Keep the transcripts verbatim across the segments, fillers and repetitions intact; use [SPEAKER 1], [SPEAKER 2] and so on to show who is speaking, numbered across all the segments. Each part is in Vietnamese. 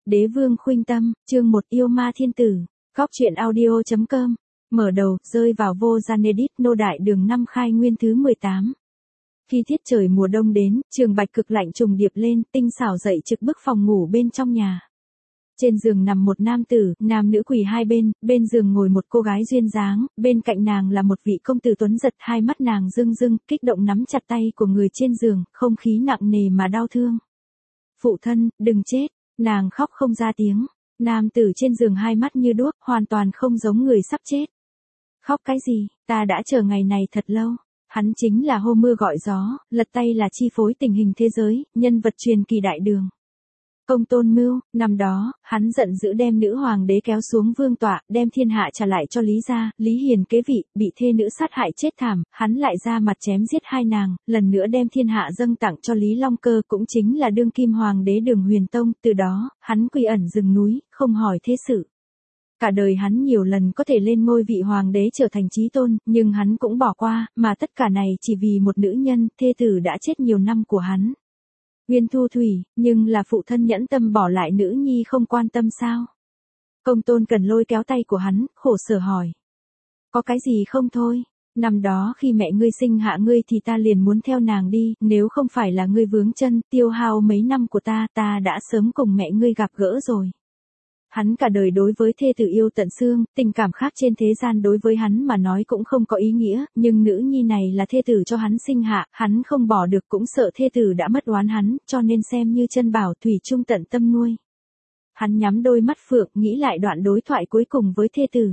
[SPEAKER 1] Đế vương khuynh tâm, chương một yêu ma thiên tử, Góc truyện audio chấm com, mở đầu, rơi vào vô gian edit nô đại đường năm khai nguyên thứ mười tám. Khi tiết trời mùa đông đến, trường bạch cực lạnh trùng điệp lên, tinh xảo dậy trực bức phòng ngủ bên trong nhà. Trên giường nằm một nam tử, nam nữ quỳ hai bên, bên giường ngồi một cô gái duyên dáng, bên cạnh nàng là một vị công tử tuấn giật, hai mắt nàng rưng rưng, kích động nắm chặt tay của người trên giường, không khí nặng nề mà đau thương. Phụ thân, đừng chết, nàng khóc không ra tiếng, nam tử trên giường hai mắt như đuốc, hoàn toàn không giống người sắp chết. Khóc cái gì, ta đã chờ ngày này thật lâu. Hắn chính là hô mưa gọi gió, lật tay là chi phối tình hình thế giới, nhân vật truyền kỳ đại đường. Công Tôn Mưu, năm đó, hắn giận dữ đem nữ hoàng đế kéo xuống vương tọa, đem thiên hạ trả lại cho Lý gia, Lý Hiền kế vị, bị thê nữ sát hại chết thảm, hắn lại ra mặt chém giết hai nàng, lần nữa đem thiên hạ dâng tặng cho Lý Long Cơ, cũng chính là đương kim hoàng đế Đường Huyền Tông, từ đó, hắn quy ẩn rừng núi, không hỏi thế sự. Cả đời hắn nhiều lần có thể lên ngôi vị hoàng đế trở thành chí tôn, nhưng hắn cũng bỏ qua, mà tất cả này chỉ vì một nữ nhân, thê tử đã chết nhiều năm của hắn. Nguyên Thu Thủy, nhưng là phụ thân nhẫn tâm bỏ lại nữ nhi không quan tâm sao? Công Tôn Cần lôi kéo tay của hắn, khổ sở hỏi. Có cái gì không thôi? Năm đó khi mẹ ngươi sinh hạ ngươi thì ta liền muốn theo nàng đi, nếu không phải là ngươi vướng chân, tiêu hao mấy năm của ta, ta đã sớm cùng mẹ ngươi gặp gỡ rồi. Hắn cả đời đối với thê tử yêu tận xương, tình cảm khác trên thế gian đối với hắn mà nói cũng không có ý nghĩa, nhưng nữ nhi này là thê tử cho hắn sinh hạ, hắn không bỏ được cũng sợ thê tử đã mất oán hắn, cho nên xem như chân bảo thủy chung tận tâm nuôi. Hắn nhắm đôi mắt phượng, nghĩ lại đoạn đối thoại cuối cùng với thê tử.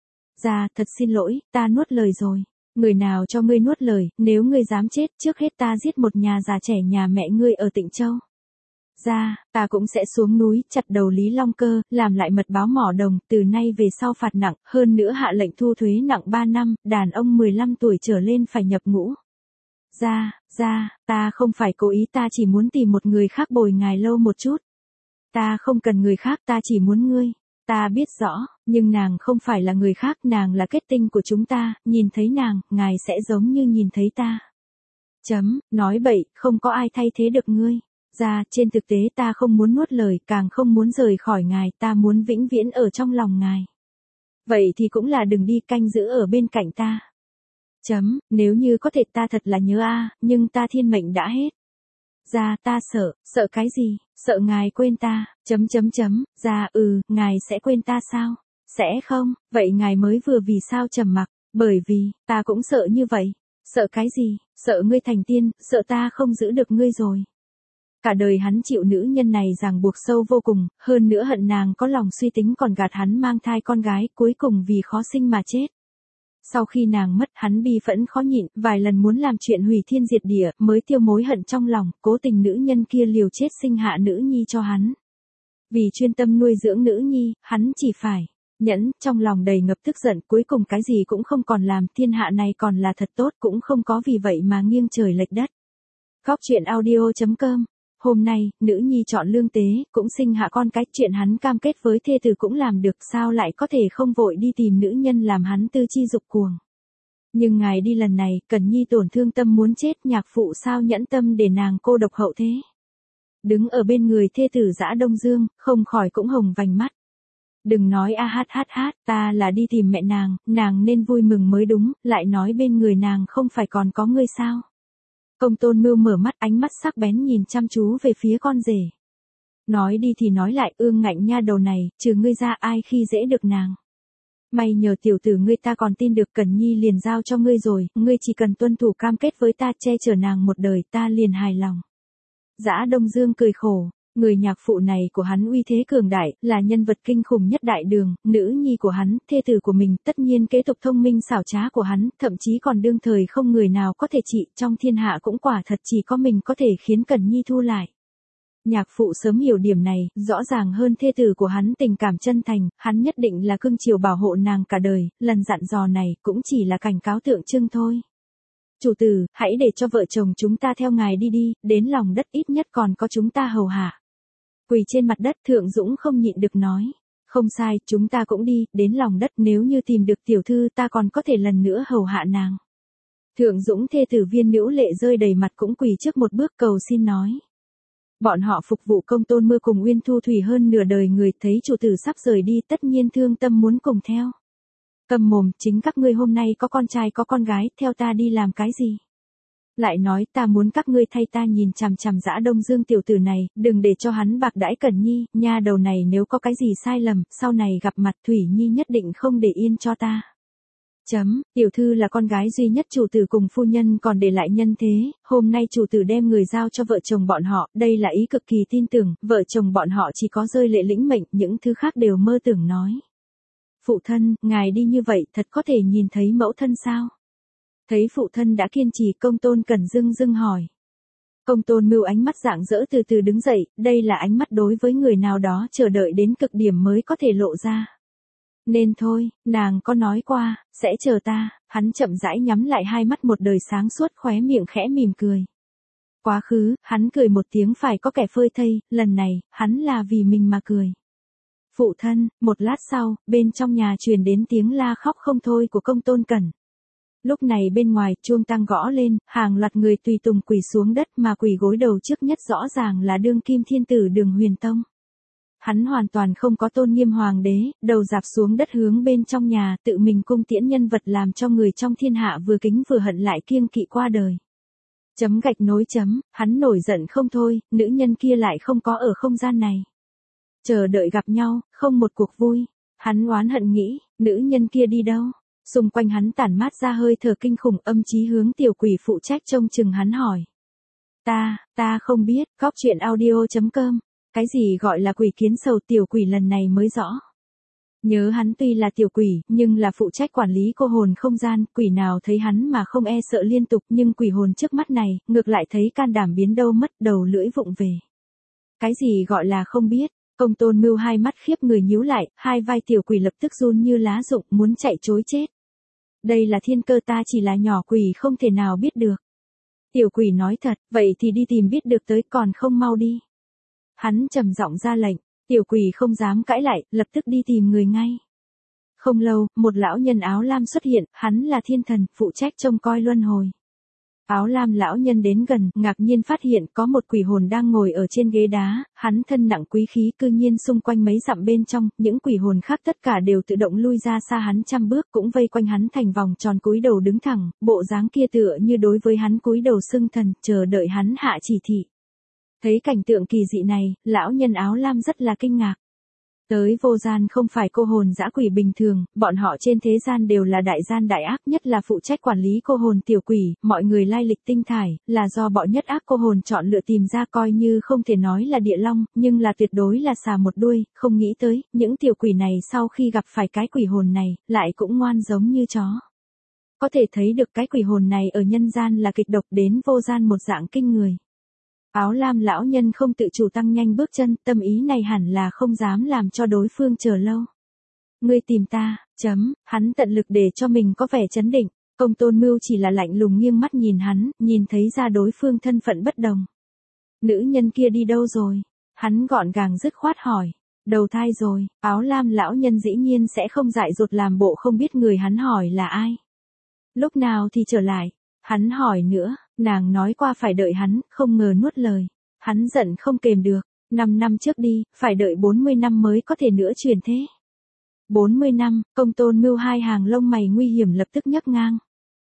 [SPEAKER 1] Dạ, thật xin lỗi, ta nuốt lời rồi. Người nào cho ngươi nuốt lời, nếu ngươi dám chết, trước hết ta giết một nhà già trẻ nhà mẹ ngươi ở Tịnh Châu. Ra, ta cũng sẽ xuống núi, chặt đầu Lý Long Cơ, làm lại mật báo mỏ đồng, từ nay về sau phạt nặng, hơn nữa hạ lệnh thu thuế nặng ba năm, đàn ông mười lăm tuổi trở lên phải nhập ngũ. Ra, ra, ta không phải cố ý, ta chỉ muốn tìm một người khác bồi ngài lâu một chút. Ta không cần người khác, ta chỉ muốn ngươi. Ta biết rõ, nhưng nàng không phải là người khác, nàng là kết tinh của chúng ta, nhìn thấy nàng, ngài sẽ giống như nhìn thấy ta. Chấm, nói bậy, không có ai thay thế được ngươi. Ra, trên thực tế ta không muốn nuốt lời, càng không muốn rời khỏi ngài, ta muốn vĩnh viễn ở trong lòng ngài. Vậy thì cũng là đừng đi, canh giữ ở bên cạnh ta. Chấm, nếu như có thể ta thật là nhớ a, nhưng ta thiên mệnh đã hết. Ra, ta sợ, sợ cái gì, sợ ngài quên ta, chấm chấm chấm, ra, ừ, ngài sẽ quên ta sao? Sẽ không, vậy ngài mới vừa vì sao trầm mặc, bởi vì, ta cũng sợ như vậy. Sợ cái gì, sợ ngươi thành tiên, sợ ta không giữ được ngươi rồi. Cả đời hắn chịu nữ nhân này ràng buộc sâu vô cùng, hơn nữa hận nàng có lòng suy tính còn gạt hắn mang thai con gái, cuối cùng vì khó sinh mà chết. Sau khi nàng mất, hắn bi phẫn khó nhịn, vài lần muốn làm chuyện hủy thiên diệt địa, mới tiêu mối hận trong lòng, cố tình nữ nhân kia liều chết sinh hạ nữ nhi cho hắn. Vì chuyên tâm nuôi dưỡng nữ nhi, hắn chỉ phải nhẫn, trong lòng đầy ngập tức giận, cuối cùng cái gì cũng không còn làm, thiên hạ này còn là thật tốt, cũng không có vì vậy mà nghiêng trời lệch đất. Góc truyện audio chấm com. Hôm nay, nữ nhi chọn lương tế, cũng sinh hạ con cái, chuyện hắn cam kết với thê tử cũng làm được, sao lại có thể không vội đi tìm nữ nhân làm hắn tư chi dục cuồng. Nhưng ngài đi lần này, Cần Nhi tổn thương tâm muốn chết, nhạc phụ sao nhẫn tâm để nàng cô độc hậu thế. Đứng ở bên người thê tử Dã Đông Dương, không khỏi cũng hồng vành mắt. Đừng nói a hát hát hát, ta là đi tìm mẹ nàng, nàng nên vui mừng mới đúng, lại nói bên người nàng không phải còn có ngươi sao. Công Tôn Mưu mở mắt, ánh mắt sắc bén nhìn chăm chú về phía con rể. Nói đi thì nói lại, ương ngạnh nha đầu này, trừ ngươi ra ai khi dễ được nàng. May nhờ tiểu tử ngươi ta còn tin được, Cần Nhi liền giao cho ngươi rồi, ngươi chỉ cần tuân thủ cam kết với ta, che chở nàng một đời, ta liền hài lòng. Dã Đông Dương cười khổ. Người nhạc phụ này của hắn uy thế cường đại, là nhân vật kinh khủng nhất đại đường, nữ nhi của hắn, thê tử của mình, tất nhiên kế tục thông minh xảo trá của hắn, thậm chí còn đương thời không người nào có thể trị, trong thiên hạ cũng quả thật chỉ có mình có thể khiến Cần Nhi thu lại. Nhạc phụ sớm hiểu điểm này, rõ ràng hơn thê tử của hắn tình cảm chân thành, hắn nhất định là cưng chiều bảo hộ nàng cả đời, lần dặn dò này cũng chỉ là cảnh cáo tượng trưng thôi. Chủ tử, hãy để cho vợ chồng chúng ta theo ngài đi đi, đến lòng đất ít nhất còn có chúng ta hầu hạ. Quỳ trên mặt đất, Thượng Dũng không nhịn được nói. Không sai, chúng ta cũng đi, đến lòng đất, nếu như tìm được tiểu thư ta còn có thể lần nữa hầu hạ nàng. Thượng Dũng thê tử Viên Nữu Lệ rơi đầy mặt cũng quỳ trước một bước cầu xin nói. Bọn họ phục vụ Công Tôn Mưa cùng Uyên Thu Thủy hơn nửa đời người, thấy chủ tử sắp rời đi tất nhiên thương tâm muốn cùng theo. Cầm mồm, chính các ngươi hôm nay có con trai có con gái, theo ta đi làm cái gì? Lại nói ta muốn các ngươi thay ta nhìn chằm chằm Dã Đông Dương tiểu tử này, đừng để cho hắn bạc đãi Cẩn Nhi, nha đầu này nếu có cái gì sai lầm, sau này gặp mặt Thủy Nhi nhất định không để yên cho ta. Chấm, tiểu thư là con gái duy nhất chủ tử cùng phu nhân còn để lại nhân thế, hôm nay chủ tử đem người giao cho vợ chồng bọn họ, đây là ý cực kỳ tin tưởng, vợ chồng bọn họ chỉ có rơi lệ lĩnh mệnh, những thứ khác đều mơ tưởng nói. Phụ thân, ngài đi như vậy, thật có thể nhìn thấy mẫu thân sao? Thấy phụ thân đã kiên trì, Công Tôn Cẩn dưng dưng hỏi. Công Tôn Mưu ánh mắt rạng rỡ từ từ đứng dậy, đây là ánh mắt đối với người nào đó chờ đợi đến cực điểm mới có thể lộ ra. Nên thôi, nàng có nói qua, sẽ chờ ta, hắn chậm rãi nhắm lại hai mắt một đời sáng suốt khóe miệng khẽ mỉm cười. Quá khứ, hắn cười một tiếng phải có kẻ phơi thây, lần này, hắn là vì mình mà cười. Phụ thân, một lát sau, bên trong nhà truyền đến tiếng la khóc không thôi của Công Tôn Cẩn. Lúc này bên ngoài, chuông tang gõ lên, hàng loạt người tùy tùng quỳ xuống đất mà quỳ gối đầu trước nhất rõ ràng là đương kim thiên tử Đường Huyền Tông. Hắn hoàn toàn không có tôn nghiêm hoàng đế, đầu dạp xuống đất hướng bên trong nhà, tự mình cung tiễn nhân vật làm cho người trong thiên hạ vừa kính vừa hận lại kiêng kỵ qua đời. Chấm gạch nối chấm, hắn nổi giận không thôi, nữ nhân kia lại không có ở không gian này. Chờ đợi gặp nhau, không một cuộc vui. Hắn oán hận nghĩ, nữ nhân kia đi đâu? Xung quanh hắn tản mát ra hơi thở kinh khủng, âm chí hướng tiểu quỷ phụ trách trông chừng hắn hỏi. Ta, ta không biết, cóc truyện audio chấm com. Cái gì gọi là quỷ kiến sầu, tiểu quỷ lần này mới rõ. Nhớ hắn tuy là tiểu quỷ, nhưng là phụ trách quản lý cô hồn không gian, quỷ nào thấy hắn mà không e sợ liên tục, nhưng quỷ hồn trước mắt này, ngược lại thấy can đảm biến đâu mất, đầu lưỡi vụng về. Cái gì gọi là không biết? Công Tôn Mưu hai mắt khiếp người nhíu lại, hai vai tiểu quỷ lập tức run như lá rụng, muốn chạy trối chết. Đây là thiên cơ, ta chỉ là nhỏ quỷ không thể nào biết được. Tiểu quỷ nói thật, vậy thì đi tìm biết được tới, còn không mau đi. Hắn trầm giọng ra lệnh, tiểu quỷ không dám cãi lại, lập tức đi tìm người ngay. Không lâu, một lão nhân áo lam xuất hiện, hắn là thiên thần, phụ trách trông coi luân hồi. Áo lam lão nhân đến gần, ngạc nhiên phát hiện có một quỷ hồn đang ngồi ở trên ghế đá, hắn thân nặng quý khí, cư nhiên xung quanh mấy dặm bên trong, những quỷ hồn khác tất cả đều tự động lui ra xa hắn trăm bước, cũng vây quanh hắn thành vòng tròn cúi đầu đứng thẳng, bộ dáng kia tựa như đối với hắn cúi đầu xưng thần, chờ đợi hắn hạ chỉ thị. Thấy cảnh tượng kỳ dị này, lão nhân áo lam rất là kinh ngạc. Tới vô gian không phải cô hồn dã quỷ bình thường, bọn họ trên thế gian đều là đại gian đại ác, nhất là phụ trách quản lý cô hồn tiểu quỷ, mọi người lai lịch tinh thải, là do bọn nhất ác cô hồn chọn lựa tìm ra, coi như không thể nói là địa long, nhưng là tuyệt đối là xà một đuôi, không nghĩ tới, những tiểu quỷ này sau khi gặp phải cái quỷ hồn này, lại cũng ngoan giống như chó. Có thể thấy được cái quỷ hồn này ở nhân gian là kịch độc, đến vô gian một dạng kinh người. Áo lam lão nhân không tự chủ tăng nhanh bước chân, tâm ý này hẳn là không dám làm cho đối phương chờ lâu. Ngươi tìm ta, chấm, hắn tận lực để cho mình có vẻ chấn định, Công Tôn Mưu chỉ là lạnh lùng nghiêng mắt nhìn hắn, nhìn thấy ra đối phương thân phận bất đồng. Nữ nhân kia đi đâu rồi? Hắn gọn gàng dứt khoát hỏi. Đầu thai rồi, áo lam lão nhân dĩ nhiên sẽ không dại dột làm bộ không biết người hắn hỏi là ai. Lúc nào thì trở lại? Hắn hỏi nữa, nàng nói qua phải đợi hắn, không ngờ nuốt lời. Hắn giận không kềm được, năm năm trước đi, phải đợi bốn mươi năm mới có thể nữa chuyển thế. bốn mươi năm, Công Tôn Mưu hai hàng lông mày nguy hiểm lập tức nhấc ngang.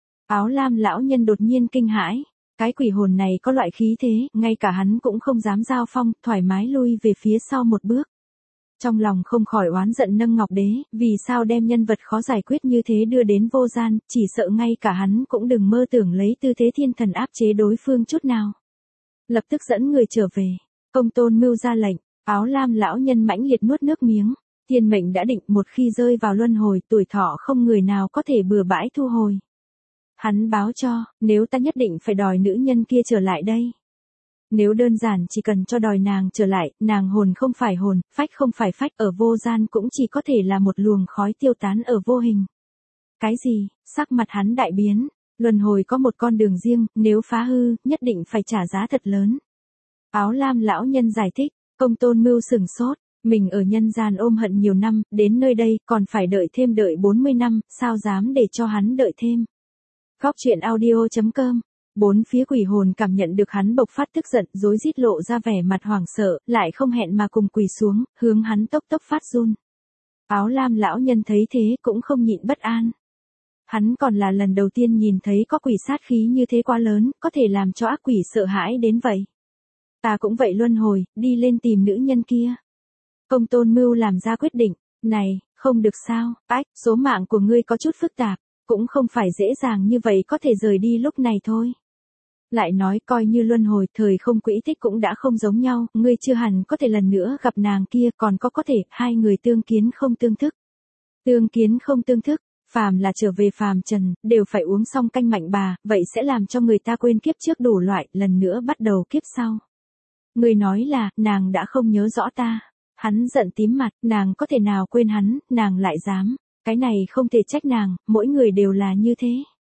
[SPEAKER 1] Áo lam lão nhân đột nhiên kinh hãi, cái quỷ hồn này có loại khí thế, ngay cả hắn cũng không dám giao phong, thoải mái lui về phía sau một bước. Trong lòng không khỏi oán giận nâng Ngọc Đế, vì sao đem nhân vật khó giải quyết như thế đưa đến vô gian, chỉ sợ ngay cả hắn cũng đừng mơ tưởng lấy tư thế thiên thần áp chế đối phương chút nào. Lập tức dẫn người trở về, Công Tôn Mưu ra lệnh, áo lam lão nhân mãnh liệt nuốt nước miếng, thiên mệnh đã định, một khi rơi vào luân hồi, tuổi thọ không người nào có thể bừa bãi thu hồi. Hắn báo cho, nếu ta nhất định phải đòi nữ nhân kia trở lại đây. Nếu đơn giản chỉ cần cho đòi nàng trở lại, nàng hồn không phải hồn, phách không phải phách, ở vô gian cũng chỉ có thể là một luồng khói tiêu tán ở vô hình. Cái gì? Sắc mặt hắn đại biến, luân hồi có một con đường riêng, nếu phá hư, nhất định phải trả giá thật lớn. Áo lam lão nhân giải thích, Công Tôn Mưu sừng sốt, mình ở nhân gian ôm hận nhiều năm, đến nơi đây, còn phải đợi thêm đợi bốn mươi năm, sao dám để cho hắn đợi thêm. Góc truyện audio chấm com Bốn phía quỷ hồn cảm nhận được hắn bộc phát tức giận, rối rít lộ ra vẻ mặt hoảng sợ, lại không hẹn mà cùng quỳ xuống, hướng hắn tốc tốc phát run. Áo lam lão nhân thấy thế cũng không nhịn bất an. Hắn còn là lần đầu tiên nhìn thấy có quỷ sát khí như thế quá lớn, có thể làm cho ác quỷ sợ hãi đến vậy. Ta cũng vậy luân hồi, đi lên tìm nữ nhân kia. Công Tôn Mưu làm ra quyết định, này, không được sao, ách, số mạng của ngươi có chút phức tạp, cũng không phải dễ dàng như vậy có thể rời đi lúc này thôi. Lại nói coi như luân hồi, thời không quỹ tích cũng đã không giống nhau, ngươi chưa hẳn có thể lần nữa gặp nàng kia, còn có có thể, hai người tương kiến không tương thức. Tương kiến không tương thức, phàm là trở về phàm trần, đều phải uống xong canh mạnh bà, vậy sẽ làm cho người ta quên kiếp trước đủ loại, lần nữa bắt đầu kiếp sau. Ngươi nói là, nàng đã không nhớ rõ ta. Hắn giận tím mặt, nàng có thể nào quên hắn, nàng lại dám. Cái này không thể trách nàng, mỗi người đều là như thế.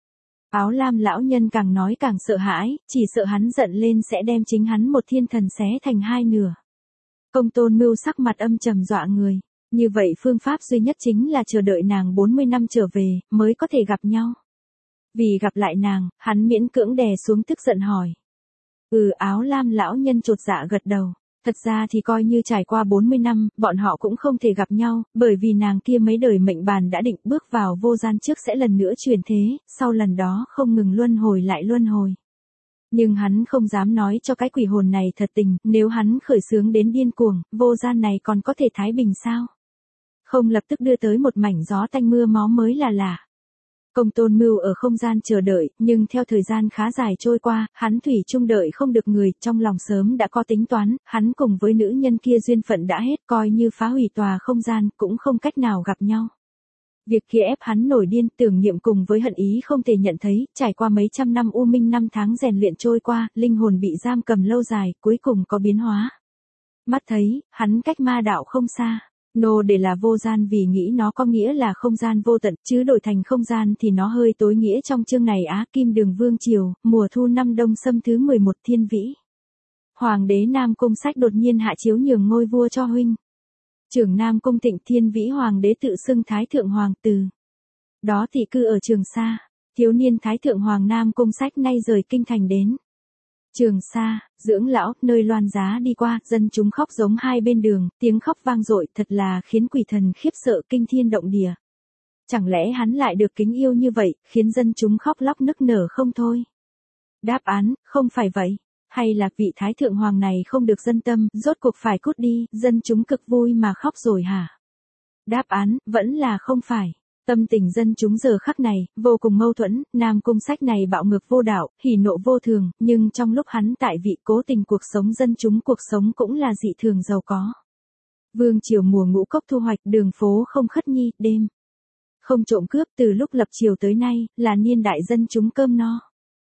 [SPEAKER 1] Áo lam lão nhân càng nói càng sợ hãi, chỉ sợ hắn giận lên sẽ đem chính hắn một thiên thần xé thành hai nửa. Công Tôn Mưu sắc mặt âm trầm dọa người. Như vậy phương pháp duy nhất chính là chờ đợi nàng bốn mươi năm trở về, mới có thể gặp nhau. Vì gặp lại nàng, hắn miễn cưỡng đè xuống tức giận hỏi. Ừ, áo lam lão nhân chột dạ gật đầu. Thật ra thì coi như trải qua bốn mươi năm, bọn họ cũng không thể gặp nhau, bởi vì nàng kia mấy đời mệnh bàn đã định bước vào vô gian trước sẽ lần nữa chuyển thế, sau lần đó không ngừng luân hồi lại luân hồi. Nhưng hắn không dám nói cho cái quỷ hồn này thật tình, nếu hắn khởi xướng đến điên cuồng, vô gian này còn có thể thái bình sao? Không lập tức đưa tới một mảnh gió tanh mưa máu mới là lạ. Công Tôn Mưu ở không gian chờ đợi, nhưng theo thời gian khá dài trôi qua, hắn thủy chung đợi không được người, trong lòng sớm đã có tính toán, hắn cùng với nữ nhân kia duyên phận đã hết, coi như phá hủy tòa không gian, cũng không cách nào gặp nhau. Việc kia ép hắn nổi điên, tưởng niệm cùng với hận ý không thể nhận thấy, trải qua mấy trăm năm u minh năm tháng rèn luyện trôi qua, linh hồn bị giam cầm lâu dài, cuối cùng có biến hóa. Mắt thấy, hắn cách ma đạo không xa. Nô để là vô gian vì nghĩ nó có nghĩa là không gian vô tận, chứ đổi thành không gian thì nó hơi tối nghĩa trong chương này á. Kim Đường Vương Triều, mùa thu năm Đông Xâm thứ mười một Thiên Vĩ. Hoàng đế Nam Cung Sách đột nhiên hạ chiếu nhường ngôi vua cho huynh. Trưởng Nam Cung Thịnh Thiên Vĩ Hoàng đế tự xưng Thái Thượng Hoàng từ. Đó thị cư ở Trường Sa, thiếu niên Thái Thượng Hoàng Nam Cung Sách nay rời kinh thành đến. Trường Sa, dưỡng lão, nơi loan giá đi qua, dân chúng khóc giống hai bên đường, tiếng khóc vang dội, thật là khiến quỷ thần khiếp sợ kinh thiên động địa. Chẳng lẽ hắn lại được kính yêu như vậy, khiến dân chúng khóc lóc nức nở không thôi? Đáp án, không phải vậy. Hay là vị Thái Thượng Hoàng này không được dân tâm, rốt cuộc phải cút đi, dân chúng cực vui mà khóc rồi hả? Đáp án, vẫn là không phải. Tâm tình dân chúng giờ khắc này, vô cùng mâu thuẫn, Nam Cung Sách này bạo ngược vô đạo, hỉ nộ vô thường, nhưng trong lúc hắn tại vị cố tình cuộc sống dân chúng cuộc sống cũng là dị thường giàu có. Vương triều mùa ngũ cốc thu hoạch, đường phố không khất nhi, đêm. Không trộm cướp, từ lúc lập triều tới nay, là niên đại dân chúng cơm no.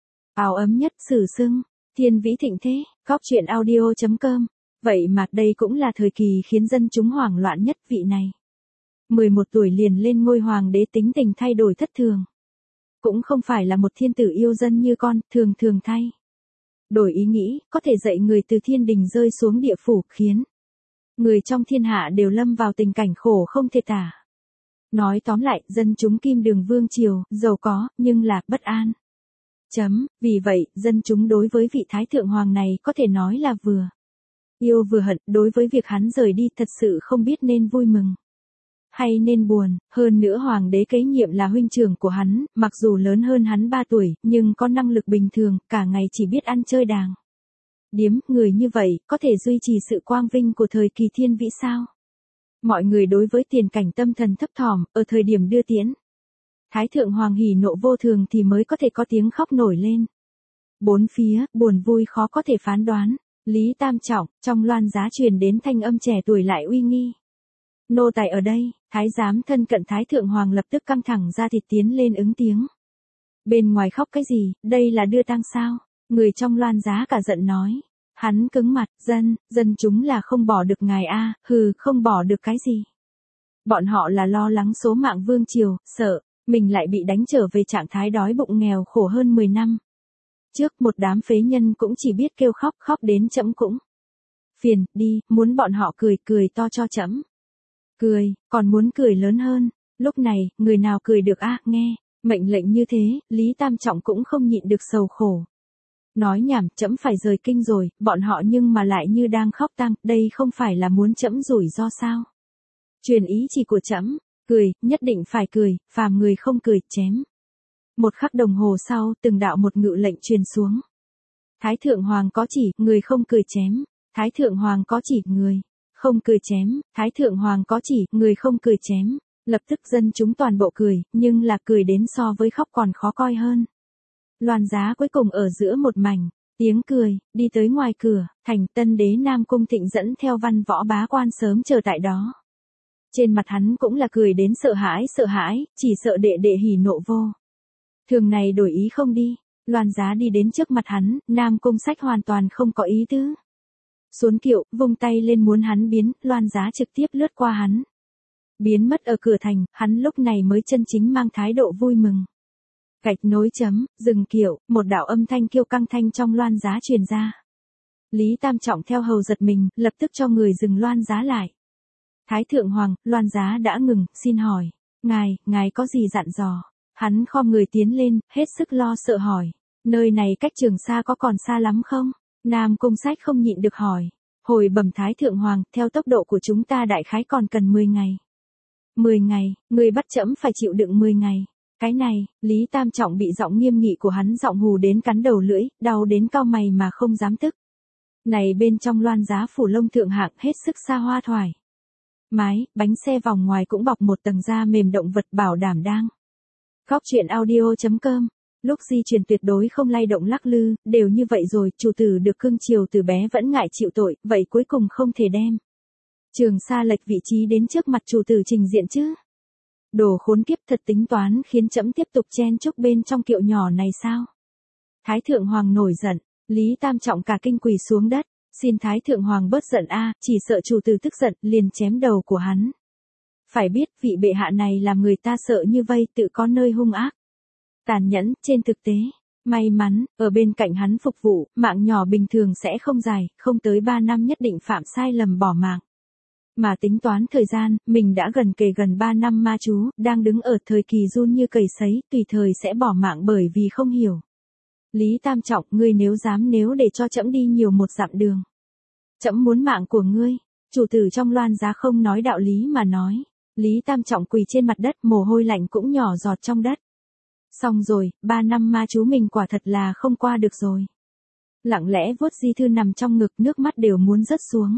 [SPEAKER 1] Áo ấm nhất sử sưng, thiên vĩ thịnh thế, góc truyện audio chấm com. Vậy mà đây cũng là thời kỳ khiến dân chúng hoảng loạn nhất vị này. mười một tuổi liền lên ngôi hoàng đế tính tình thay đổi thất thường. Cũng không phải là một thiên tử yêu dân như con, thường thường thay. Đổi ý nghĩ, có thể dạy người từ thiên đình rơi xuống địa phủ, khiến người trong thiên hạ đều lâm vào tình cảnh khổ không thể tả. Nói tóm lại, dân chúng Kim Đường Vương Triều, giàu có, nhưng là bất an. Chấm, vì vậy, dân chúng đối với vị Thái Thượng Hoàng này có thể nói là vừa yêu vừa hận, đối với việc hắn rời đi thật sự không biết nên vui mừng hay nên buồn. Hơn nữa hoàng đế kế nhiệm là huynh trưởng của hắn, mặc dù lớn hơn hắn ba tuổi, nhưng có năng lực bình thường, cả ngày chỉ biết ăn chơi đàng điếm, người như vậy, có thể duy trì sự quang vinh của thời kỳ thiên vĩ sao? Mọi người đối với tiền cảnh tâm thần thấp thỏm, ở thời điểm đưa tiễn Thái Thượng Hoàng hỉ nộ vô thường thì mới có thể có tiếng khóc nổi lên. Bốn phía, buồn vui khó có thể phán đoán. Lý Tam Trọng, trong loan giá truyền đến thanh âm trẻ tuổi lại uy nghi. Nô tài ở đây, thái giám thân cận Thái Thượng Hoàng lập tức căng thẳng ra thịt tiến lên ứng tiếng. Bên ngoài khóc cái gì, đây là đưa tang sao? Người trong loan giá cả giận nói. Hắn cứng mặt, dân, dân chúng là không bỏ được ngài a, hừ, không bỏ được cái gì. Bọn họ là lo lắng số mạng vương triều, sợ mình lại bị đánh trở về trạng thái đói bụng nghèo khổ hơn mười năm. Trước một đám phế nhân cũng chỉ biết kêu khóc, khóc đến trẫm cũng phiền, đi, muốn bọn họ cười, cười to cho trẫm. Cười, còn muốn cười lớn hơn. Lúc này, người nào cười được a, nghe, mệnh lệnh như thế, Lý Tam Trọng cũng không nhịn được sầu khổ. Nói nhảm, trẫm phải rời kinh rồi, bọn họ nhưng mà lại như đang khóc tang, đây không phải là muốn trẫm rủi ro sao? Truyền ý chỉ của trẫm, cười, nhất định phải cười, phàm người không cười, chém. Một khắc đồng hồ sau, từng đạo một ngự lệnh truyền xuống. Thái thượng hoàng có chỉ, người không cười chém. Thái thượng hoàng có chỉ, người không cười chém. Thái thượng hoàng có chỉ, người không cười chém. Lập tức dân chúng toàn bộ cười, nhưng là cười đến so với khóc còn khó coi hơn. Loan giá cuối cùng ở giữa một mảnh, tiếng cười, đi tới ngoài cửa, thành Tân Đế Nam Cung Thịnh dẫn theo văn võ bá quan sớm chờ tại đó. Trên mặt hắn cũng là cười đến sợ hãi sợ hãi, chỉ sợ đệ đệ hỉ nộ vô. Thường này đổi ý không đi, Loan giá đi đến trước mặt hắn, Nam Cung Sách hoàn toàn không có ý tứ. Xuống kiệu, vung tay lên muốn hắn biến, Loan giá trực tiếp lướt qua hắn. Biến mất ở cửa thành, hắn lúc này mới chân chính mang thái độ vui mừng. Gạch nối chấm, dừng kiệu, một đạo âm thanh kiêu căng thanh trong Loan giá truyền ra. Lý Tam Trọng theo hầu giật mình, lập tức cho người dừng Loan giá lại. Thái thượng hoàng, Loan giá đã ngừng, xin hỏi. Ngài, ngài có gì dặn dò? Hắn khom người tiến lên, hết sức lo sợ hỏi. Nơi này cách Trường Sa có còn xa lắm không? Nam Cung Sách không nhịn được hỏi. Hồi bẩm Thái thượng hoàng, theo tốc độ của chúng ta đại khái còn cần mười ngày. mười ngày, người bắt trẫm phải chịu đựng mười ngày. Cái này, Lý Tam Trọng bị giọng nghiêm nghị của hắn giọng hù đến cắn đầu lưỡi, đau đến cau mày mà không dám tức. Này bên trong Loan giá phủ lông thượng hạng hết sức xa hoa thoải mái, bánh xe vòng ngoài cũng bọc một tầng da mềm động vật bảo đảm đang. Góc truyện audio chấm com, lúc di chuyển tuyệt đối không lay động lắc lư, đều như vậy rồi, chủ tử được cưng chiều từ bé vẫn ngại chịu tội, vậy cuối cùng không thể đem Trường Sa lệch vị trí đến trước mặt chủ tử trình diện chứ. Đồ khốn kiếp thật tính toán khiến trẫm tiếp tục chen chúc bên trong kiệu nhỏ này sao? Thái thượng hoàng nổi giận, Lý Tam Trọng cả kinh quỳ xuống đất, xin Thái thượng hoàng bớt giận a, chỉ sợ chủ tử tức giận liền chém đầu của hắn. Phải biết vị bệ hạ này làm người ta sợ như vây tự có nơi hung ác. Tàn nhẫn, trên thực tế, may mắn, ở bên cạnh hắn phục vụ, mạng nhỏ bình thường sẽ không dài, không tới ba năm nhất định phạm sai lầm bỏ mạng. Mà tính toán thời gian, mình đã gần kề gần ba năm ma chú, đang đứng ở thời kỳ run như cầy sấy, tùy thời sẽ bỏ mạng bởi vì không hiểu. Lý Tam Trọng, ngươi nếu dám nếu để cho trẫm đi nhiều một dặm đường. Trẫm muốn mạng của ngươi, chủ tử trong Loan giá không nói đạo lý mà nói. Lý Tam Trọng quỳ trên mặt đất, mồ hôi lạnh cũng nhỏ giọt trong đất. Xong rồi, ba năm ma chú mình quả thật là không qua được rồi. Lặng lẽ vuốt di thư nằm trong ngực, nước mắt đều muốn rớt xuống.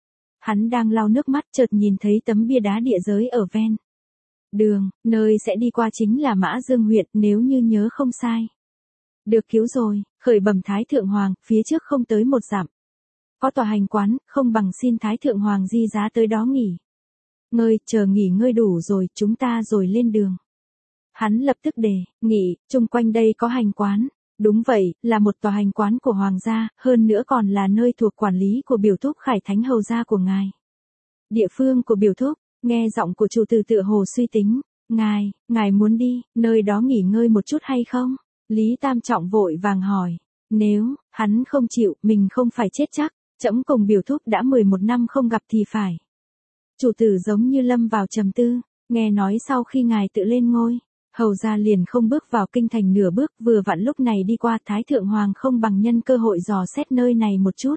[SPEAKER 1] Hắn đang lau nước mắt chợt nhìn thấy tấm bia đá địa giới ở ven đường, nơi sẽ đi qua chính là Mã Dương huyện, nếu như nhớ không sai. Được cứu rồi, khởi bẩm Thái thượng hoàng, phía trước không tới một dặm. Có tòa hành quán, không bằng xin Thái thượng hoàng di giá tới đó nghỉ. Ngơi, chờ nghỉ ngơi đủ rồi, chúng ta rồi lên đường. Hắn lập tức đề nghị, chung quanh đây có hành quán. Đúng vậy, là một tòa hành quán của hoàng gia, hơn nữa còn là nơi thuộc quản lý của biểu thúc Khải Thánh hầu gia của ngài. Địa phương của biểu thúc, nghe giọng của chủ tử tựa hồ suy tính, ngài, ngài muốn đi, nơi đó nghỉ ngơi một chút hay không? Lý Tam Trọng vội vàng hỏi, nếu, hắn không chịu, mình không phải chết chắc, trẫm cùng biểu thúc đã mười một năm không gặp thì phải. Chủ tử giống như lâm vào trầm tư, nghe nói sau khi ngài tự lên ngôi, hầu gia liền không bước vào kinh thành nửa bước, vừa vặn lúc này đi qua Thái thượng hoàng không bằng nhân cơ hội dò xét nơi này một chút.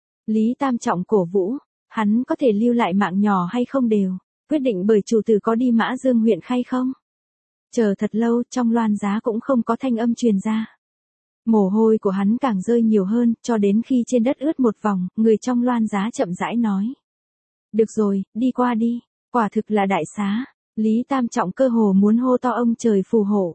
[SPEAKER 1] Lý Tam Trọng cổ vũ, hắn có thể lưu lại mạng nhỏ hay không đều, quyết định bởi chủ tử có đi Mã Dương huyện hay không. Chờ thật lâu, trong Loan giá cũng không có thanh âm truyền ra. Mồ hôi của hắn càng rơi nhiều hơn, cho đến khi trên đất ướt một vòng, người trong Loan giá chậm rãi nói. Được rồi, đi qua đi, quả thực là đại xá. Lý Tam Trọng cơ hồ muốn hô to ông trời phù hộ.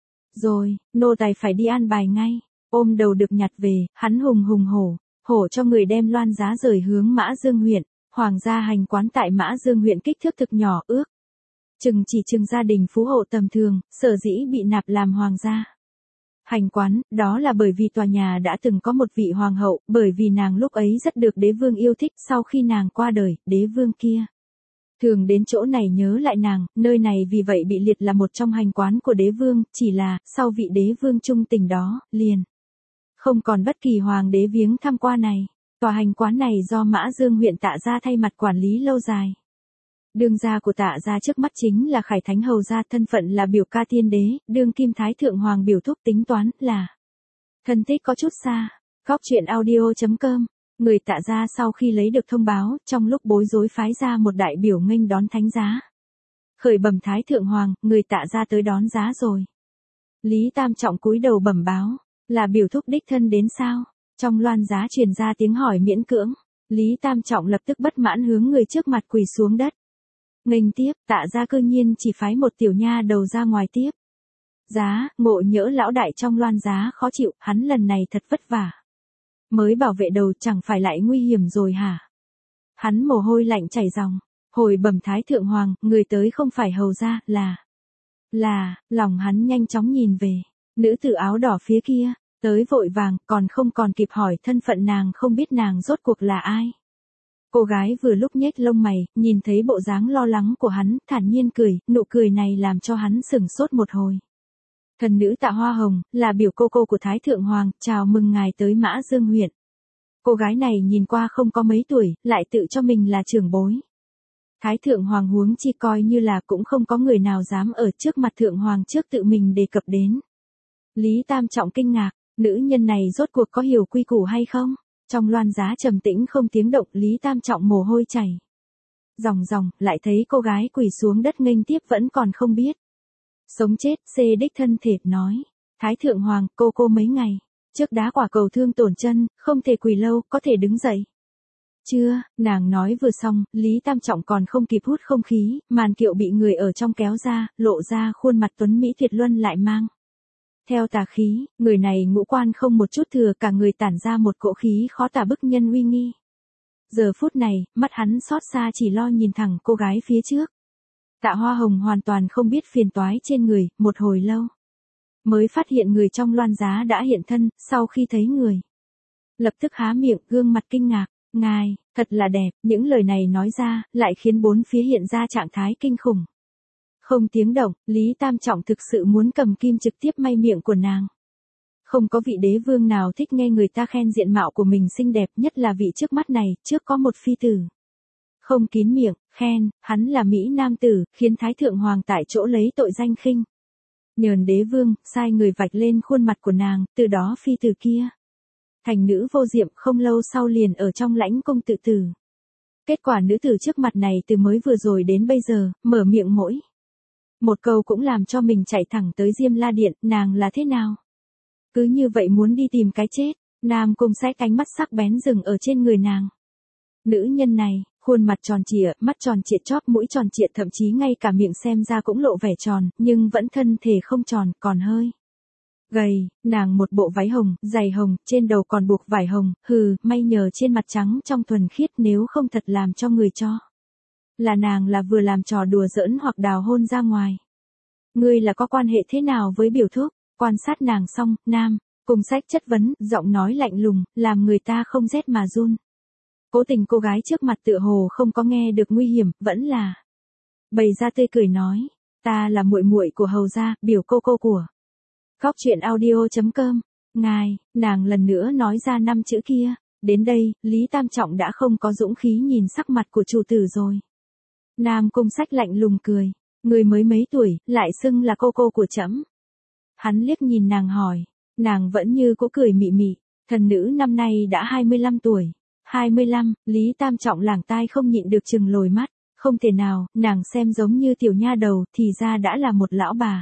[SPEAKER 1] Rồi, nô tài phải đi an bài ngay. Ôm đầu được nhặt về, hắn hùng hùng hổ, hổ cho người đem Loan giá rời hướng Mã Dương huyện. Hoàng gia hành quán tại Mã Dương huyện kích thước thực nhỏ ước. Chừng chỉ chừng gia đình phú hộ tầm thường, sở dĩ bị nạp làm hoàng gia. Hành quán, đó là bởi vì tòa nhà đã từng có một vị hoàng hậu, bởi vì nàng lúc ấy rất được đế vương yêu thích, sau khi nàng qua đời, đế vương kia thường đến chỗ này nhớ lại nàng, nơi này vì vậy bị liệt là một trong hành quán của đế vương, chỉ là, sau vị đế vương trung tình đó, liền không còn bất kỳ hoàng đế viếng thăm qua này. Tòa hành quán này do Mã Dương huyện Tạ gia thay mặt quản lý lâu dài. Đương gia của Tạ gia trước mắt chính là Khải Thánh hầu gia, thân phận là biểu ca tiên đế, đương kim Thái thượng hoàng biểu thúc tính toán là Thân thích có chút xa. Góc chuyện audio.com. Người Tạ gia sau khi lấy được thông báo, trong lúc bối rối phái ra một đại biểu nghênh đón thánh giá. Khởi bẩm Thái Thượng Hoàng, người Tạ gia tới đón giá rồi. Lý Tam Trọng cúi đầu bẩm báo, là biểu thúc đích thân đến sao? Trong loan giá truyền ra tiếng hỏi miễn cưỡng. Lý Tam Trọng lập tức bất mãn hướng người trước mặt quỳ xuống đất. Nghênh tiếp, Tạ gia cư nhiên chỉ phái một tiểu nha đầu ra ngoài tiếp. Giá, ngộ nhỡ lão đại trong loan giá khó chịu, hắn lần này thật vất vả. Mới bảo vệ đầu chẳng phải lại nguy hiểm rồi hả? Hắn mồ hôi lạnh chảy ròng. Hồi bẩm Thái Thượng Hoàng, người tới không phải hầu gia, là... Là, lòng hắn nhanh chóng nhìn về. Nữ tử áo đỏ phía kia, tới vội vàng, còn không còn kịp hỏi thân phận nàng, không biết nàng rốt cuộc là ai. Cô gái vừa lúc nhếch lông mày, nhìn thấy bộ dáng lo lắng của hắn, thản nhiên cười, nụ cười này làm cho hắn sửng sốt một hồi. Thần nữ Tạ Hoa Hồng, là biểu cô cô của Thái Thượng Hoàng, chào mừng ngài tới Mã Dương huyện. Cô gái này nhìn qua không có mấy tuổi, lại tự cho mình là trưởng bối. Thái Thượng Hoàng huống chi coi như là cũng không có người nào dám ở trước mặt Thượng Hoàng trước tự mình đề cập đến. Lý Tam Trọng kinh ngạc, nữ nhân này rốt cuộc có hiểu quy củ hay không? Trong loan giá trầm tĩnh không tiếng động, Lý Tam Trọng mồ hôi chảy ròng ròng, lại thấy cô gái quỳ xuống đất nghênh tiếp vẫn còn không biết. Sống chết, xê đích thân thể nói. Thái Thượng Hoàng, cô cô mấy ngày trước đá quả cầu thương tổn chân, không thể quỳ lâu, có thể đứng dậy. Chưa, nàng nói vừa xong, Lý Tam Trọng còn không kịp hút không khí, màn kiệu bị người ở trong kéo ra, lộ ra khuôn mặt tuấn Mỹ tuyệt luân lại mang. Theo tà khí, người này ngũ quan không một chút thừa, cả người tản ra một cỗ khí khó tả bức nhân uy nghi. Giờ phút này, mắt hắn xót xa chỉ lo nhìn thẳng cô gái phía trước. Tạ Hoa Hồng hoàn toàn không biết phiền toái trên người, một hồi lâu. Mới phát hiện người trong loan giá đã hiện thân, sau khi thấy người. Lập tức há miệng, gương mặt kinh ngạc, ngài, thật là đẹp, những lời này nói ra, lại khiến bốn phía hiện ra trạng thái kinh khủng. Không tiếng động, Lý Tam Trọng thực sự muốn cầm kim trực tiếp may miệng của nàng. Không có vị đế vương nào thích nghe người ta khen diện mạo của mình xinh đẹp, nhất là vị trước mắt này, trước có một phi tử. Không kín miệng, khen, hắn là Mỹ Nam tử, khiến Thái Thượng Hoàng tại chỗ lấy tội danh khinh. Nhờn đế vương, sai người vạch lên khuôn mặt của nàng, từ đó phi tử kia. Thành nữ vô diệm, không lâu sau liền ở trong lãnh cung tự tử. Kết quả nữ tử trước mặt này từ mới vừa rồi đến bây giờ, mở miệng mỗi một câu cũng làm cho mình chạy thẳng tới Diêm La Điện, nàng là thế nào? Cứ như vậy muốn đi tìm cái chết, Nam Cung Sách cánh mắt sắc bén dừng ở trên người nàng. Nữ nhân này, khuôn mặt tròn trịa, mắt tròn trịa chóp mũi tròn trịa, thậm chí ngay cả miệng xem ra cũng lộ vẻ tròn, nhưng vẫn thân thể không tròn, còn hơi gầy, nàng một bộ váy hồng, giày hồng, trên đầu còn buộc vải hồng, hừ, may nhờ trên mặt trắng trong thuần khiết, nếu không thật làm cho người cho là nàng là vừa làm trò đùa giỡn hoặc đào hôn ra ngoài. Ngươi là có quan hệ thế nào với biểu thúc? Quan sát nàng xong, Nam Cung Sách chất vấn, giọng nói lạnh lùng, làm người ta không rét mà run. Cố tình cô gái trước mặt tựa hồ không có nghe được nguy hiểm, vẫn là bày ra tươi cười nói, ta là muội muội của hầu gia, biểu cô cô của. Góc chuyện audio.com. Ngài, nàng lần nữa nói ra năm chữ kia. Đến đây, Lý Tam Trọng đã không có dũng khí nhìn sắc mặt của chủ tử rồi. Nam Cung Sách lạnh lùng cười, người mới mấy tuổi, lại xưng là cô cô của trẫm. Hắn liếc nhìn nàng hỏi, nàng vẫn như cũ cười mị mị, thần nữ năm nay đã hai mươi lăm tuổi. hai mươi lăm, Lý Tam Trọng lảng tai không nhịn được chừng lồi mắt, không thể nào, nàng xem giống như tiểu nha đầu, thì ra đã là một lão bà.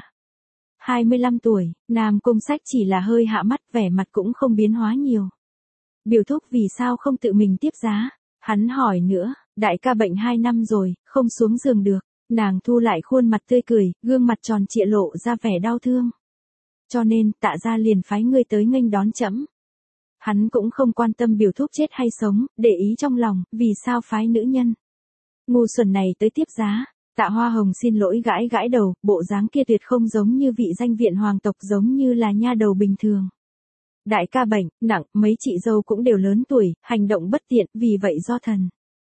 [SPEAKER 1] hai mươi lăm tuổi, Nam Cung Sách chỉ là hơi hạ mắt, vẻ mặt cũng không biến hóa nhiều. Biểu thúc vì sao không tự mình tiếp giá? Hắn hỏi nữa, đại ca bệnh hai năm rồi, không xuống giường được. Nàng thu lại khuôn mặt tươi cười, gương mặt tròn trịa lộ ra vẻ đau thương. Cho nên, Tạ gia liền phái ngươi tới nghênh đón trẫm. Hắn cũng không quan tâm biểu thúc chết hay sống, để ý trong lòng, vì sao phái nữ nhân ngu xuẩn này tới tiếp giá. Tạ Hoa Hồng xin lỗi gãi gãi đầu, bộ dáng kia tuyệt không giống như vị danh viện hoàng tộc, giống như là nha đầu bình thường. Đại ca bệnh nặng, mấy chị dâu cũng đều lớn tuổi, hành động bất tiện, vì vậy do thần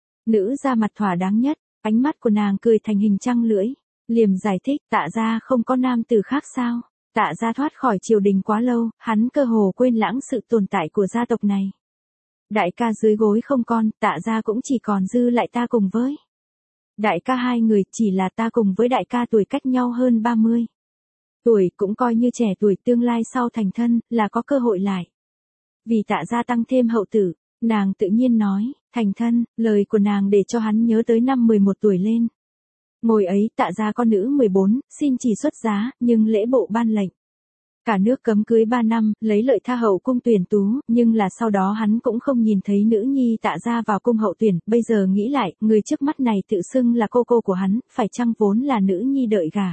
[SPEAKER 1] nữ ra mặt thỏa đáng nhất. Ánh mắt của nàng cười thành hình trăng lưỡi, liềm giải thích, Tạ gia không có nam tử khác sao? Tạ gia thoát khỏi triều đình quá lâu, hắn cơ hồ quên lãng sự tồn tại của gia tộc này. Đại ca dưới gối không con, Tạ gia cũng chỉ còn dư lại ta cùng với đại ca hai người, chỉ là ta cùng với đại ca tuổi cách nhau hơn ba mươi tuổi cũng coi như trẻ tuổi, tương lai sau thành thân, là có cơ hội lại. Vì Tạ gia tăng thêm hậu tử, nàng tự nhiên nói, thành thân, lời của nàng để cho hắn nhớ tới năm mười một tuổi lên. Ngồi ấy Tạ gia con nữ mười bốn, xin chỉ xuất giá, nhưng lễ bộ ban lệnh. Cả nước cấm cưới ba năm, lấy lợi tha hậu cung tuyển tú, nhưng là sau đó hắn cũng không nhìn thấy nữ nhi Tạ gia vào cung hậu tuyển, bây giờ nghĩ lại, người trước mắt này tự xưng là cô cô của hắn, phải chăng vốn là nữ nhi đợi gả.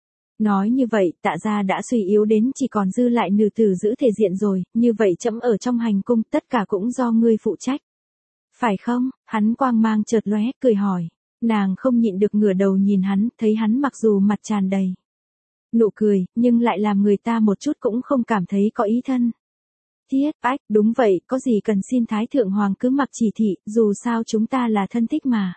[SPEAKER 1] Nói như vậy, Tạ gia đã suy yếu đến chỉ còn dư lại nữ tử giữ thể diện rồi, như vậy trẫm ở trong hành cung, tất cả cũng do ngươi phụ trách. Phải không? Hắn quang mang chợt lóe, cười hỏi. Nàng không nhịn được ngửa đầu nhìn hắn, thấy hắn mặc dù mặt tràn đầy nụ cười, nhưng lại làm người ta một chút cũng không cảm thấy có ý thân. Thiết, ách, đúng vậy, có gì cần xin Thái Thượng Hoàng cứ mặc chỉ thị, dù sao chúng ta là thân thích mà.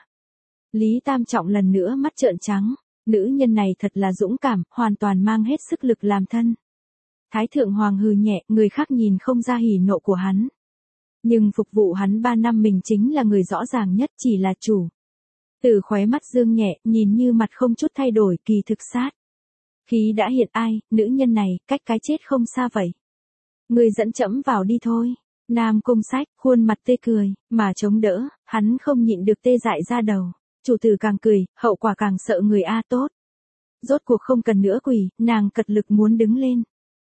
[SPEAKER 1] Lý Tam Trọng lần nữa mắt trợn trắng, nữ nhân này thật là dũng cảm, hoàn toàn mang hết sức lực làm thân. Thái Thượng Hoàng hừ nhẹ, người khác nhìn không ra hỉ nộ của hắn. Nhưng phục vụ hắn ba năm mình chính là người rõ ràng nhất, chỉ là chủ. Từ khóe mắt dương nhẹ, nhìn như mặt không chút thay đổi, kỳ thực sát. Khí đã hiện ai, nữ nhân này, cách cái chết không xa vậy. Người dẫn trẫm vào đi thôi. Nam Cung Sách, khuôn mặt tươi cười, mà chống đỡ, hắn không nhịn được tê dại ra đầu. Chủ tử càng cười, hậu quả càng sợ người A tốt. Rốt cuộc không cần nữa quỳ, nàng cật lực muốn đứng lên.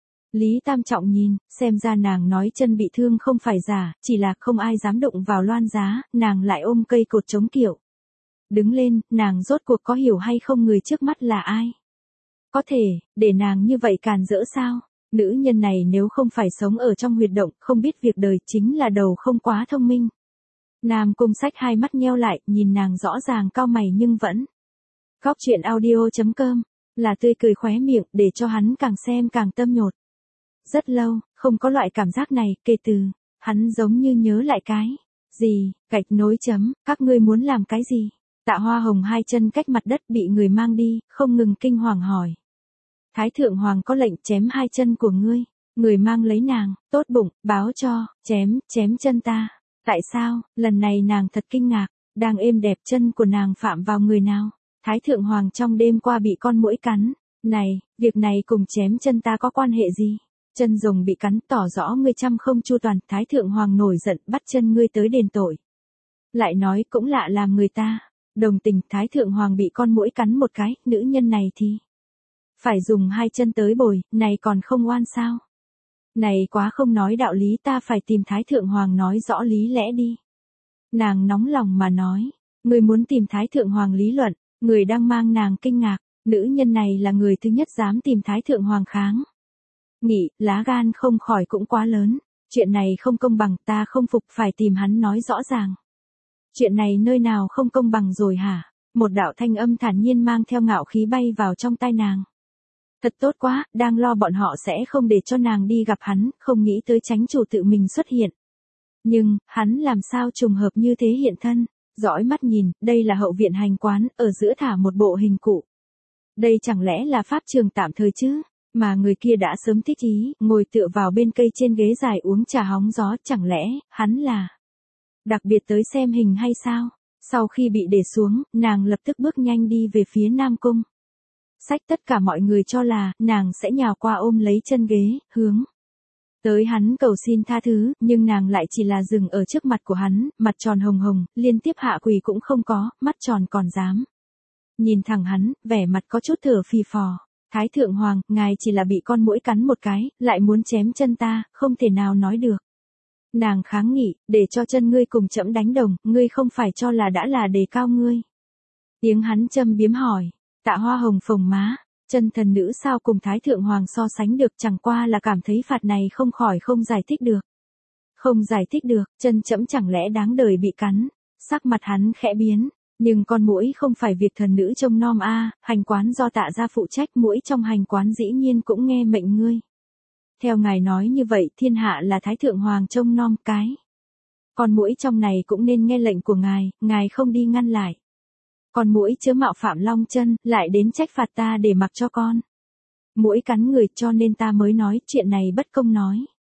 [SPEAKER 1] Lý Tam Trọng nhìn, xem ra nàng nói chân bị thương không phải giả, chỉ là không ai dám động vào loan giá, nàng lại ôm cây cột chống kiệu. Đứng lên, nàng rốt cuộc có hiểu hay không người trước mắt là ai? Có thể, để nàng như vậy càn rỡ sao? Nữ nhân này nếu không phải sống ở trong huyệt động, không biết việc đời, chính là đầu không quá thông minh. Nam Cung Sách hai mắt nheo lại, nhìn nàng rõ ràng cau mày nhưng vẫn. Góc truyện audio chấm com, là tươi cười khóe miệng, để cho hắn càng xem càng tâm nhột. Rất lâu, không có loại cảm giác này, kể từ, hắn giống như nhớ lại cái. Gì, gạch nối chấm, các ngươi muốn làm cái gì? Tạ Hoa Hồng hai chân cách mặt đất bị người mang đi, không ngừng kinh hoàng hỏi. Thái Thượng Hoàng có lệnh chém hai chân của ngươi. Người mang lấy nàng, tốt bụng, báo cho, chém, chém chân ta. Tại sao, lần này nàng thật kinh ngạc, đang êm đẹp chân của nàng phạm vào người nào? Thái Thượng Hoàng trong đêm qua bị con muỗi cắn. Này, việc này cùng chém chân ta có quan hệ gì? Chân rồng bị cắn tỏ rõ ngươi chăm không chu toàn. Thái Thượng Hoàng nổi giận bắt chân ngươi tới đền tội. Lại nói cũng lạ làm người ta. Đồng tình, Thái Thượng Hoàng bị con muỗi cắn một cái, nữ nhân này thì phải dùng hai chân tới bồi, này còn không oan sao? Này quá không nói đạo lý, ta phải tìm Thái Thượng Hoàng nói rõ lý lẽ đi. Nàng nóng lòng mà nói, người muốn tìm Thái Thượng Hoàng lý luận, người đang mang nàng kinh ngạc, nữ nhân này là người thứ nhất dám tìm Thái Thượng Hoàng kháng. Nghĩ, lá gan không khỏi cũng quá lớn, chuyện này không công bằng, ta không phục, phải tìm hắn nói rõ ràng. Chuyện này nơi nào không công bằng rồi hả? Một đạo thanh âm thản nhiên mang theo ngạo khí bay vào trong tai nàng. Thật tốt quá, đang lo bọn họ sẽ không để cho nàng đi gặp hắn, không nghĩ tới chánh chủ tự mình xuất hiện. Nhưng, hắn làm sao trùng hợp như thế hiện thân? Dõi mắt nhìn, đây là hậu viện hành quán, ở giữa thả một bộ hình cụ. Đây chẳng lẽ là pháp trường tạm thời chứ? Mà người kia đã sớm thích ý, ngồi tựa vào bên cây trên ghế dài uống trà hóng gió, chẳng lẽ, hắn là đặc biệt tới xem hình hay sao? Sau khi bị để xuống, nàng lập tức bước nhanh đi về phía Nam Cung. Sách tất cả mọi người cho là, nàng sẽ nhào qua ôm lấy chân ghế, hướng tới hắn cầu xin tha thứ, nhưng nàng lại chỉ là dừng ở trước mặt của hắn, mặt tròn hồng hồng, liên tiếp hạ quỳ cũng không có, mắt tròn còn dám nhìn thẳng hắn, vẻ mặt có chút thở phì phò. Thái Thượng Hoàng, ngài chỉ là bị con muỗi cắn một cái, lại muốn chém chân ta, không thể nào nói được. Nàng kháng nghị, để cho chân ngươi cùng trẫm đánh đồng, ngươi không phải cho là đã là đề cao ngươi. Tiếng hắn châm biếm hỏi, Tạ Hoa Hồng phồng má, chân thần nữ sao cùng Thái Thượng Hoàng so sánh được, chẳng qua là cảm thấy phạt này không khỏi không giải thích được. Không giải thích được, chân trẫm chẳng lẽ đáng đời bị cắn, sắc mặt hắn khẽ biến. Nhưng con muỗi không phải việc thần nữ trông nom a, hành quán do Tạ gia phụ trách, muỗi trong hành quán dĩ nhiên cũng nghe mệnh ngươi. Theo ngài nói như vậy, thiên hạ là Thái Thượng Hoàng trông nom cái. Con muỗi trong này cũng nên nghe lệnh của ngài, ngài không đi ngăn lại. Con muỗi chớ mạo phạm long chân, lại đến trách phạt ta để mặc cho con. Muỗi cắn người cho nên ta mới nói chuyện này bất công nói.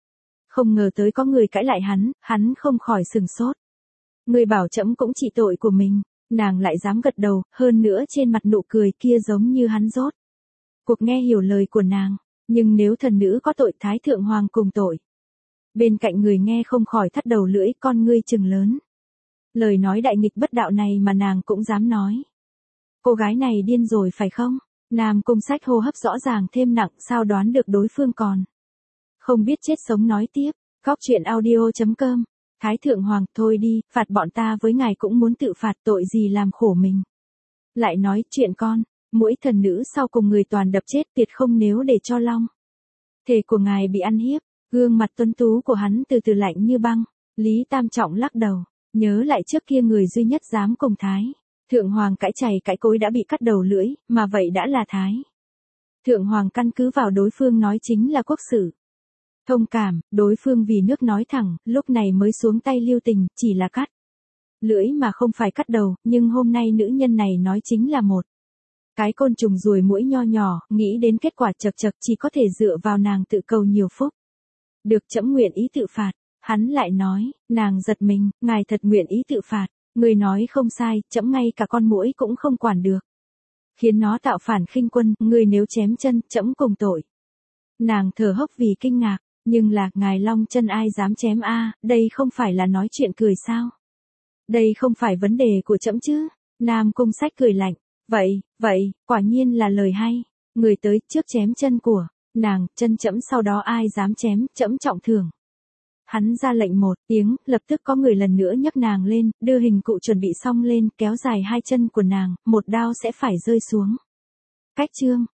[SPEAKER 1] Không ngờ tới có người cãi lại hắn, hắn không khỏi sừng sốt. Người bảo trẫm cũng trị tội của mình. Nàng lại dám gật đầu, hơn nữa trên mặt nụ cười kia giống như hắn rốt Cuộc nghe hiểu lời của nàng, nhưng nếu thần nữ có tội Thái Thượng Hoàng cùng tội. Bên cạnh người nghe không khỏi thắt đầu lưỡi con ngươi trừng lớn. Lời nói đại nghịch bất đạo này mà nàng cũng dám nói. Cô gái này điên rồi phải không? Nam Cung Sách hô hấp rõ ràng thêm nặng sao đoán được đối phương còn. Không biết chết sống nói tiếp, góc chuyện audio.com. Thái Thượng Hoàng thôi đi, phạt bọn ta với ngài cũng muốn tự phạt tội gì làm khổ mình. Lại nói chuyện con, mỗi thần nữ sau cùng người toàn đập chết tuyệt không nếu để cho long. Thể của ngài bị ăn hiếp, gương mặt tuấn tú của hắn từ từ lạnh như băng. Lý Tam Trọng lắc đầu, nhớ lại trước kia người duy nhất dám cùng Thái Thượng Hoàng cãi chày cãi cối đã bị cắt đầu lưỡi, mà vậy đã là Thái Thượng Hoàng căn cứ vào đối phương nói chính là quốc sử. Thông cảm, đối phương vì nước nói thẳng, lúc này mới xuống tay lưu tình, chỉ là cắt lưỡi mà không phải cắt đầu, nhưng hôm nay nữ nhân này nói chính là một cái côn trùng ruồi muỗi nho nhỏ, nghĩ đến kết quả chật chật chỉ có thể dựa vào nàng tự cầu nhiều phúc. Được trẫm nguyện ý tự phạt, hắn lại nói, nàng giật mình, ngài thật nguyện ý tự phạt, người nói không sai, trẫm ngay cả con muỗi cũng không quản được. Khiến nó tạo phản khinh quân, người nếu chém chân, trẫm cùng tội. Nàng thở hốc vì kinh ngạc, nhưng là, ngài long chân ai dám chém a, đây không phải là nói chuyện cười sao? Đây không phải vấn đề của trẫm chứ? Nam Cung Sách cười lạnh, vậy, vậy, quả nhiên là lời hay. Người tới trước chém chân của nàng, chân trẫm sau đó ai dám chém, trẫm trọng thưởng. Hắn ra lệnh một tiếng, lập tức có người lần nữa nhấc nàng lên, đưa hình cụ chuẩn bị xong lên, kéo dài hai chân của nàng, một đao sẽ phải rơi xuống. Cách chương